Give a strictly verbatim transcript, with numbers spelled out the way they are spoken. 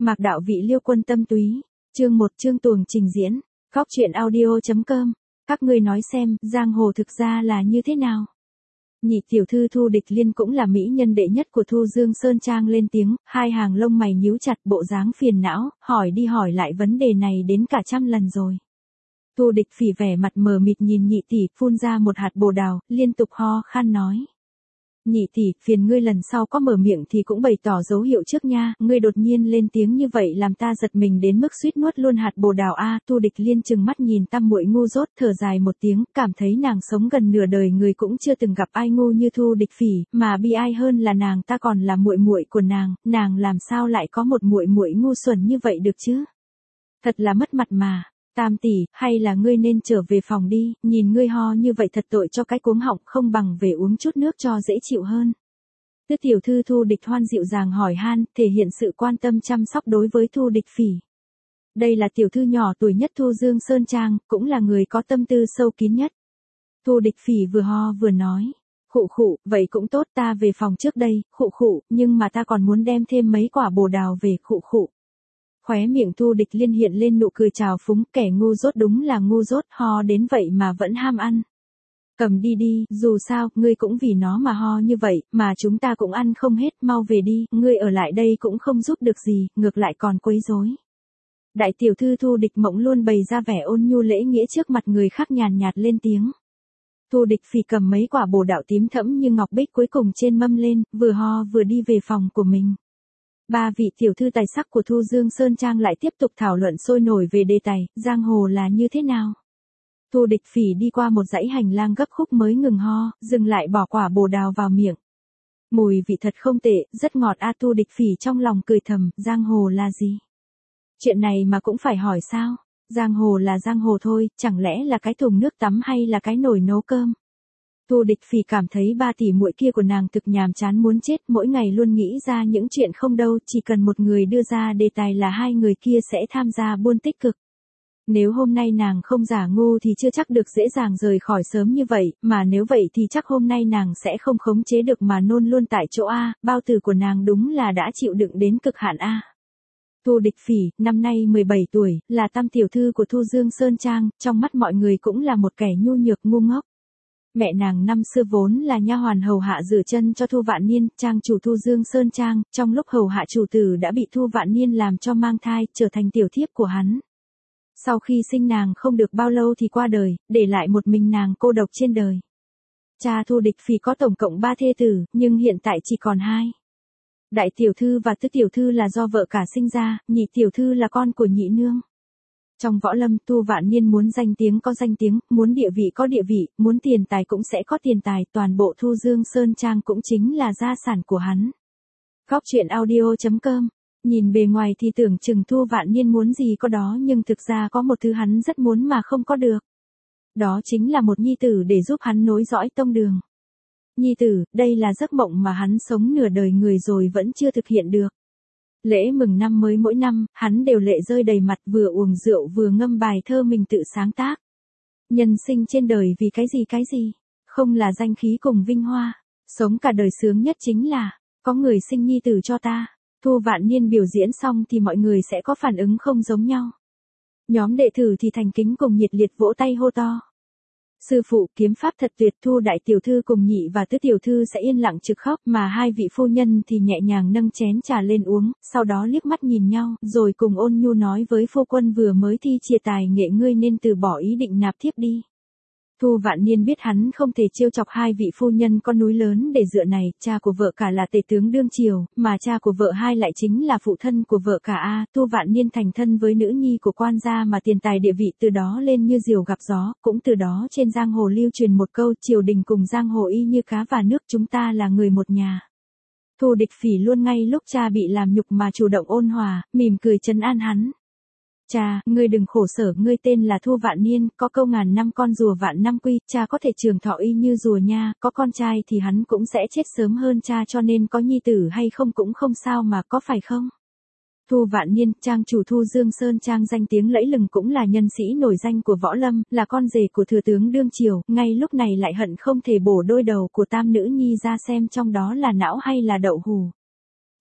Mạc đạo vị Liêu quân tâm túy, chương một chương tuồng trình diễn, góc truyện audio.com, các ngươi nói xem, giang hồ thực ra là như thế nào? Nhị tiểu thư Thu Địch Liên cũng là mỹ nhân đệ nhất của Thu Dương Sơn Trang lên tiếng, hai hàng lông mày nhíu chặt bộ dáng phiền não, hỏi đi hỏi lại vấn đề này đến cả trăm lần rồi. Thu Địch Phỉ vẻ mặt mờ mịt nhìn nhị tỷ, phun ra một hạt bồ đào, liên tục ho khan nói. Nhị tỷ, phiền ngươi lần sau có mở miệng thì cũng bày tỏ dấu hiệu trước nha, ngươi đột nhiên lên tiếng như vậy làm ta giật mình đến mức suýt nuốt luôn hạt bồ đào a. Thu Địch Liên trừng mắt nhìn tam muội ngu dốt, thở dài một tiếng, cảm thấy nàng sống gần nửa đời người cũng chưa từng gặp ai ngu như Thu Địch Phỉ, mà bi ai hơn là nàng ta còn là muội muội của nàng, nàng làm sao lại có một muội muội ngu xuẩn như vậy được chứ? Thật là mất mặt mà. Tam tỷ, hay là ngươi nên trở về phòng đi, nhìn ngươi ho như vậy thật tội cho cái cuống họng, không bằng về uống chút nước cho dễ chịu hơn. Tứ tiểu thư Thu Địch Hoan dịu dàng hỏi han, thể hiện sự quan tâm chăm sóc đối với Thu Địch Phỉ. Đây là tiểu thư nhỏ tuổi nhất Thu Dương Sơn Trang, cũng là người có tâm tư sâu kín nhất. Thu Địch Phỉ vừa ho vừa nói, khụ khụ, vậy cũng tốt, ta về phòng trước đây, khụ khụ, nhưng mà ta còn muốn đem thêm mấy quả bồ đào về, khụ khụ. Khóe miệng Thu Địch Liên hiện lên nụ cười trào phúng, kẻ ngu dốt đúng là ngu dốt, ho đến vậy mà vẫn ham ăn. Cầm đi đi, dù sao, ngươi cũng vì nó mà ho như vậy, mà chúng ta cũng ăn không hết, mau về đi, ngươi ở lại đây cũng không giúp được gì, ngược lại còn quấy rối. Đại tiểu thư Thu Địch Mộng luôn bày ra vẻ ôn nhu lễ nghĩa trước mặt người khác nhàn nhạt lên tiếng. Thu Địch Phỉ cầm mấy quả bồ đào tím thẫm như ngọc bích cuối cùng trên mâm lên, vừa ho vừa đi về phòng của mình. Ba vị tiểu thư tài sắc của Thu Dương Sơn Trang lại tiếp tục thảo luận sôi nổi về đề tài, giang hồ là như thế nào. Thu Địch Phỉ đi qua một dãy hành lang gấp khúc mới ngừng ho, dừng lại bỏ quả bồ đào vào miệng. Mùi vị thật không tệ, rất ngọt a. Thu Địch Phỉ trong lòng cười thầm, giang hồ là gì? Chuyện này mà cũng phải hỏi sao? Giang hồ là giang hồ thôi, chẳng lẽ là cái thùng nước tắm hay là cái nồi nấu cơm? Thu Địch Phỉ cảm thấy ba tỷ muội kia của nàng thực nhàm chán muốn chết, mỗi ngày luôn nghĩ ra những chuyện không đâu, chỉ cần một người đưa ra đề tài là hai người kia sẽ tham gia buôn tích cực. Nếu hôm nay nàng không giả ngu thì chưa chắc được dễ dàng rời khỏi sớm như vậy, mà nếu vậy thì chắc hôm nay nàng sẽ không khống chế được mà nôn luôn tại chỗ a. Bao tử của nàng đúng là đã chịu đựng đến cực hạn a. Thu Địch Phỉ, năm nay mười bảy tuổi, là tam tiểu thư của Thu Dương Sơn Trang, trong mắt mọi người cũng là một kẻ nhu nhược ngu ngốc. Mẹ nàng năm xưa vốn là nha hoàn hầu hạ rửa chân cho Thu Vạn Niên, trang chủ Thu Dương Sơn Trang, trong lúc hầu hạ chủ tử đã bị Thu Vạn Niên làm cho mang thai, trở thành tiểu thiếp của hắn. Sau khi sinh nàng không được bao lâu thì qua đời, để lại một mình nàng cô độc trên đời. Cha Thu Địch Phỉ có tổng cộng ba thê tử, nhưng hiện tại chỉ còn hai. Đại tiểu thư và tứ tiểu thư là do vợ cả sinh ra, nhị tiểu thư là con của nhị nương. Trong võ lâm, Thu Vạn Niên muốn danh tiếng có danh tiếng, muốn địa vị có địa vị, muốn tiền tài cũng sẽ có tiền tài, toàn bộ Thu Dương Sơn Trang cũng chính là gia sản của hắn. Góc truyện audio.com, nhìn bề ngoài thì tưởng chừng Thu Vạn Niên muốn gì có đó nhưng thực ra có một thứ hắn rất muốn mà không có được. Đó chính là một nhi tử để giúp hắn nối dõi tông đường. Nhi tử, đây là giấc mộng mà hắn sống nửa đời người rồi vẫn chưa thực hiện được. Lễ mừng năm mới mỗi năm, hắn đều lệ rơi đầy mặt, vừa uống rượu vừa ngâm bài thơ mình tự sáng tác. Nhân sinh trên đời vì cái gì cái gì? Không là danh khí cùng vinh hoa. Sống cả đời sướng nhất chính là, có người sinh nhi tử cho ta. Thu Vạn Niên biểu diễn xong thì mọi người sẽ có phản ứng không giống nhau. Nhóm đệ tử thì thành kính cùng nhiệt liệt vỗ tay hô to. Sư phụ, kiếm pháp thật tuyệt. Thu đại tiểu thư cùng nhị và tứ tiểu thư sẽ yên lặng trực khóc, mà hai vị phu nhân thì nhẹ nhàng nâng chén trà lên uống, sau đó liếc mắt nhìn nhau, rồi cùng ôn nhu nói với phu quân vừa mới thi chia tài nghệ, ngươi nên từ bỏ ý định nạp thiếp đi. Thu Vạn Niên biết hắn không thể trêu chọc hai vị phu nhân con núi lớn để dựa này, cha của vợ cả là tể tướng đương triều, mà cha của vợ hai lại chính là phụ thân của vợ cả a. Thu Vạn Niên thành thân với nữ nhi của quan gia mà tiền tài địa vị từ đó lên như diều gặp gió, cũng từ đó trên giang hồ lưu truyền một câu, triều đình cùng giang hồ y như cá và nước, chúng ta là người một nhà. Thu Địch Phỉ luôn ngay lúc cha bị làm nhục mà chủ động ôn hòa, mỉm cười trấn an hắn. Cha, ngươi đừng khổ sở, ngươi tên là Thu Vạn Niên, có câu ngàn năm con rùa vạn năm quy, cha có thể trường thọ y như rùa nha, có con trai thì hắn cũng sẽ chết sớm hơn cha, cho nên có nhi tử hay không cũng không sao mà, có phải không? Thu Vạn Niên, trang chủ Thu Dương Sơn Trang danh tiếng lẫy lừng, cũng là nhân sĩ nổi danh của võ lâm, là con rể của thừa tướng đương triều, ngay lúc này lại hận không thể bổ đôi đầu của tam nữ nhi ra xem trong đó là não hay là đậu hù.